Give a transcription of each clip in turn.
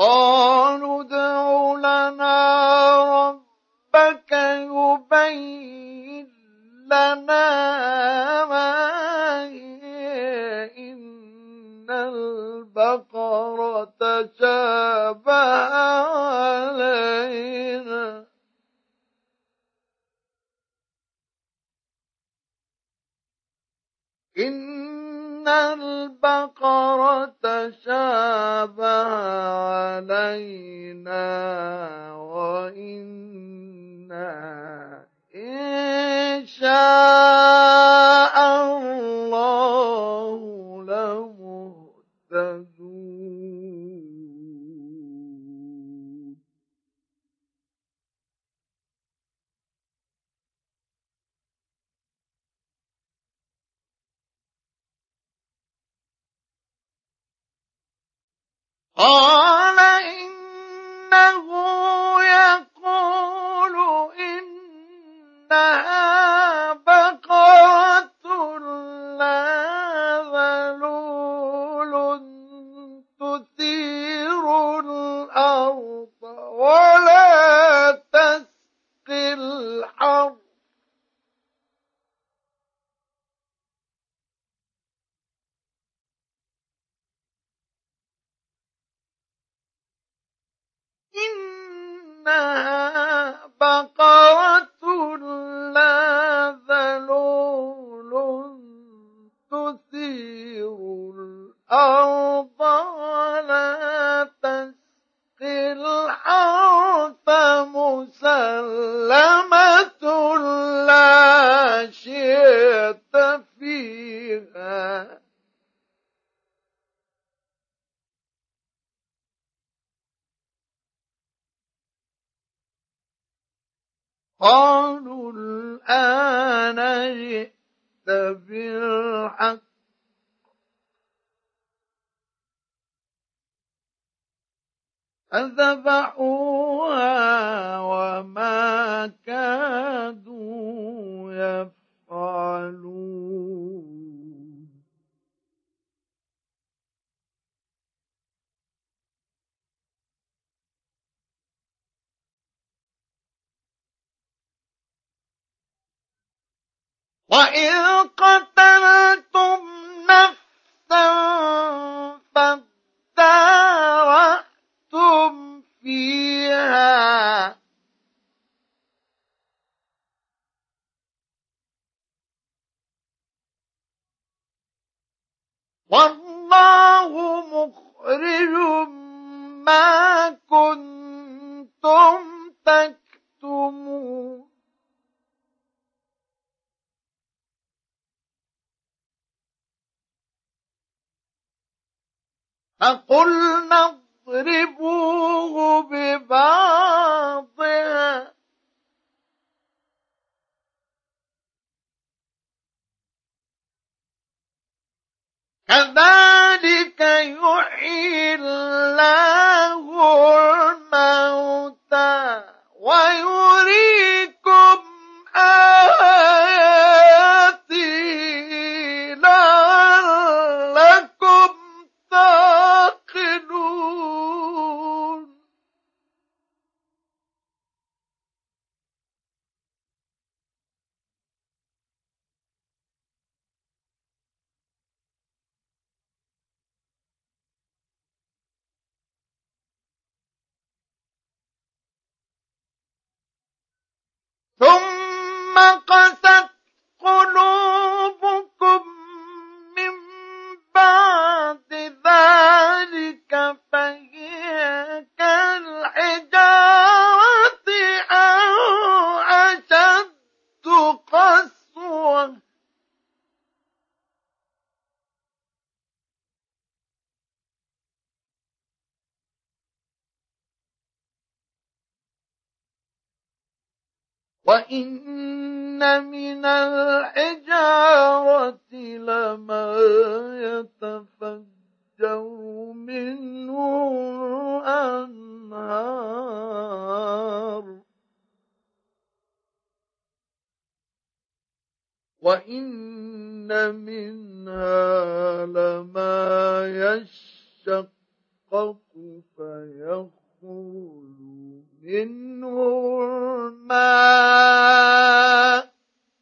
قالوا ادْعُ لَنَا رَبَّكَ يُبَيِّن لَّنَا مَا هِيَ إِنَّ الْبَقَرَ تَشَابَهَ عَلَيْنَا إِنَّ الْبَقَرَ تَشَابَهَ عَلَيْنَا وَإِنَّا إِن شَاءَ اللَّهُ لَمُهْتَدُونَ قَالَ إِنَّهُ يَقُولُ إِنَّهَا بَقَرَةٌ لَّا ذَلُولٌ تُثِيرُ الْأَرْضَ وَلَا تَسْقِي الْحَرْثَ إِنَّهَا بَقَرَةٌ لَّا ذَلُولٌ تُثِيرُ الْأَرْضَ وَلَا تَسْقِي الْحَرْثَ مُسَلَّمَةٌ لَّا شِيَةَ فِيهَا قَالُوا الْآنَ جِئْتَ بِالْحَقِّ فَذَبَحُوهَا وَمَا كَادُوا يَفْعَلُونَ وَإِذْ قَتَلْتُمْ نَفْسًا فَادَّارَأْتُمْ فِيهَا وَاللَّهُ مُخْرِجٌ مَا كُنتُمْ تَكْتُمُونَ فَقُلْنَا اضْرِبُوهُ بِبَعْضِهَا كَذَلِكَ يُحْيِي اللَّهُ الْمَوْتَىٰ وَيُرِيكُمْ آيَاتِهِ لَعَلَّكُمْ تَعْقِلُونَ ثُمَّ قَسَتْ قُلُوبُكُم مِّن بَعْدِ ذَلِكَ فَهِيَ كَالْحِجَارَةِ أَوْ أَشَدُّ قَسْوَةً وَإِنَّ مِنَ الْحِجَارَةِ لَمَا يَتَفَجَّرُ مِنْهُ الْأَنْهَارُ وَإِنَّ مِنْهَا لَمَا يَشَّقُّ فيخرج منه الماء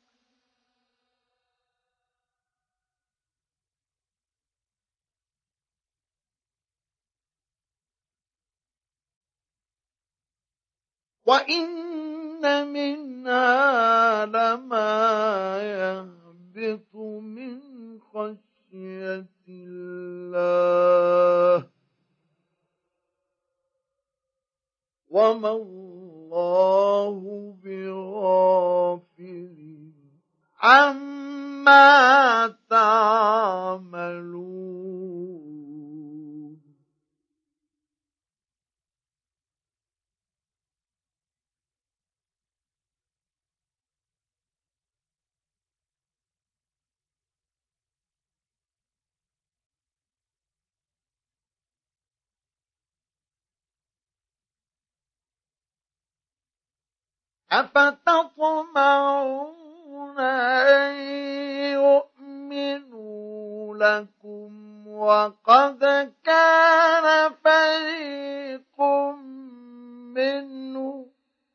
وإن منها لما يهبط من خشية الله وما الله بغافل عما تعملون أفتطمعون أن يؤمنوا لكم وقد كان فريق منهم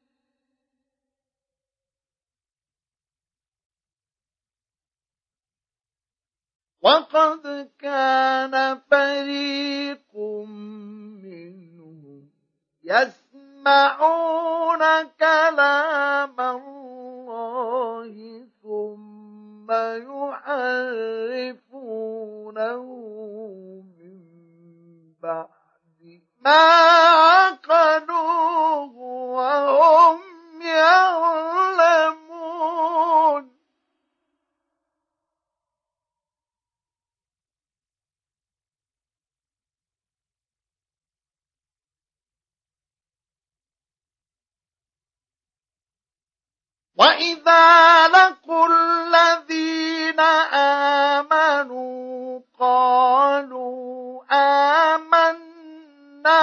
يسمعون كلام الله ثم يحرفونه من بعد ما عقلوه وهم يعلمون وَإِذَا لَقُوا الَّذِينَ آمَنُوا قَالُوا آمَنَّا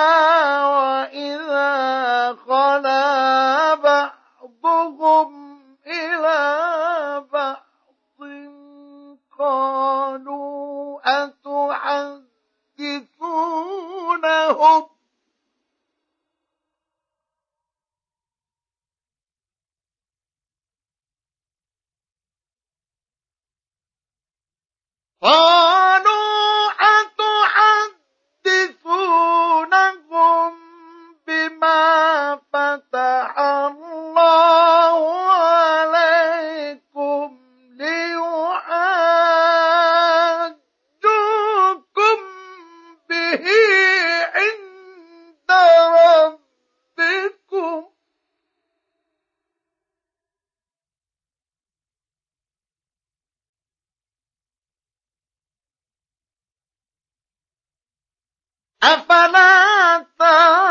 وَإِذَا خَلَا بَعْضُهُمْ إِلَىٰ بَعْضٍ قَالُوا أتحدثونهم بما فتح الله عليكم ليحاجوكم به عند ربكم أفلا تعقلون